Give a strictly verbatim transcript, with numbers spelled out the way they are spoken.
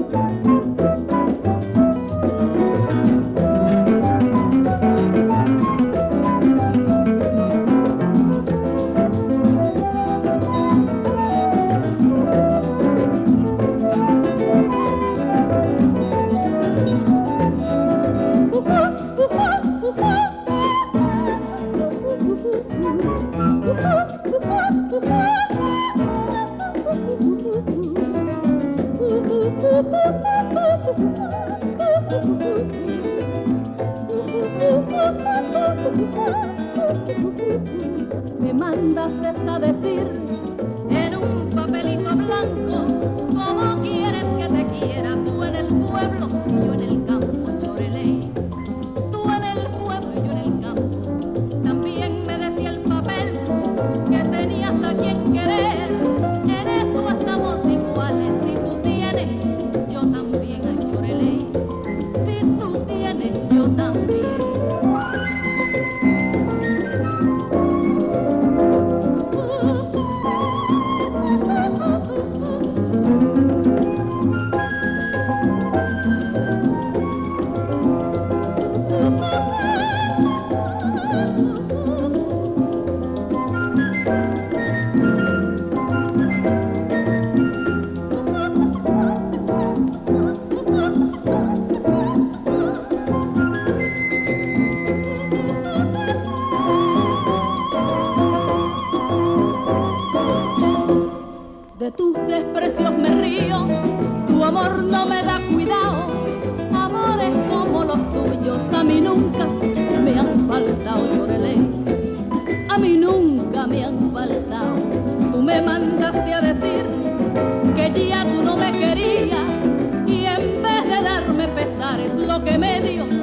Me mandaste a decir en un papelito blanco cómo quieres que te quiera, tú en el pueblo y yo en el campo, Chorelé. Tú en el pueblo y yo en el campo. También me decía el papel que tenías a quien querer. En eso estamos iguales. Si tú tienes, yo también, ay, Chorelé. Si tú tienes, yo también. De tus desprecios me río, tu amor no me da cuidado. Amores como los tuyos a mí nunca me han faltado, Chorelé. A mí nunca me han faltado. Tú me mandaste a decir que ya tú no me querías y en vez de darme pesares lo que me dio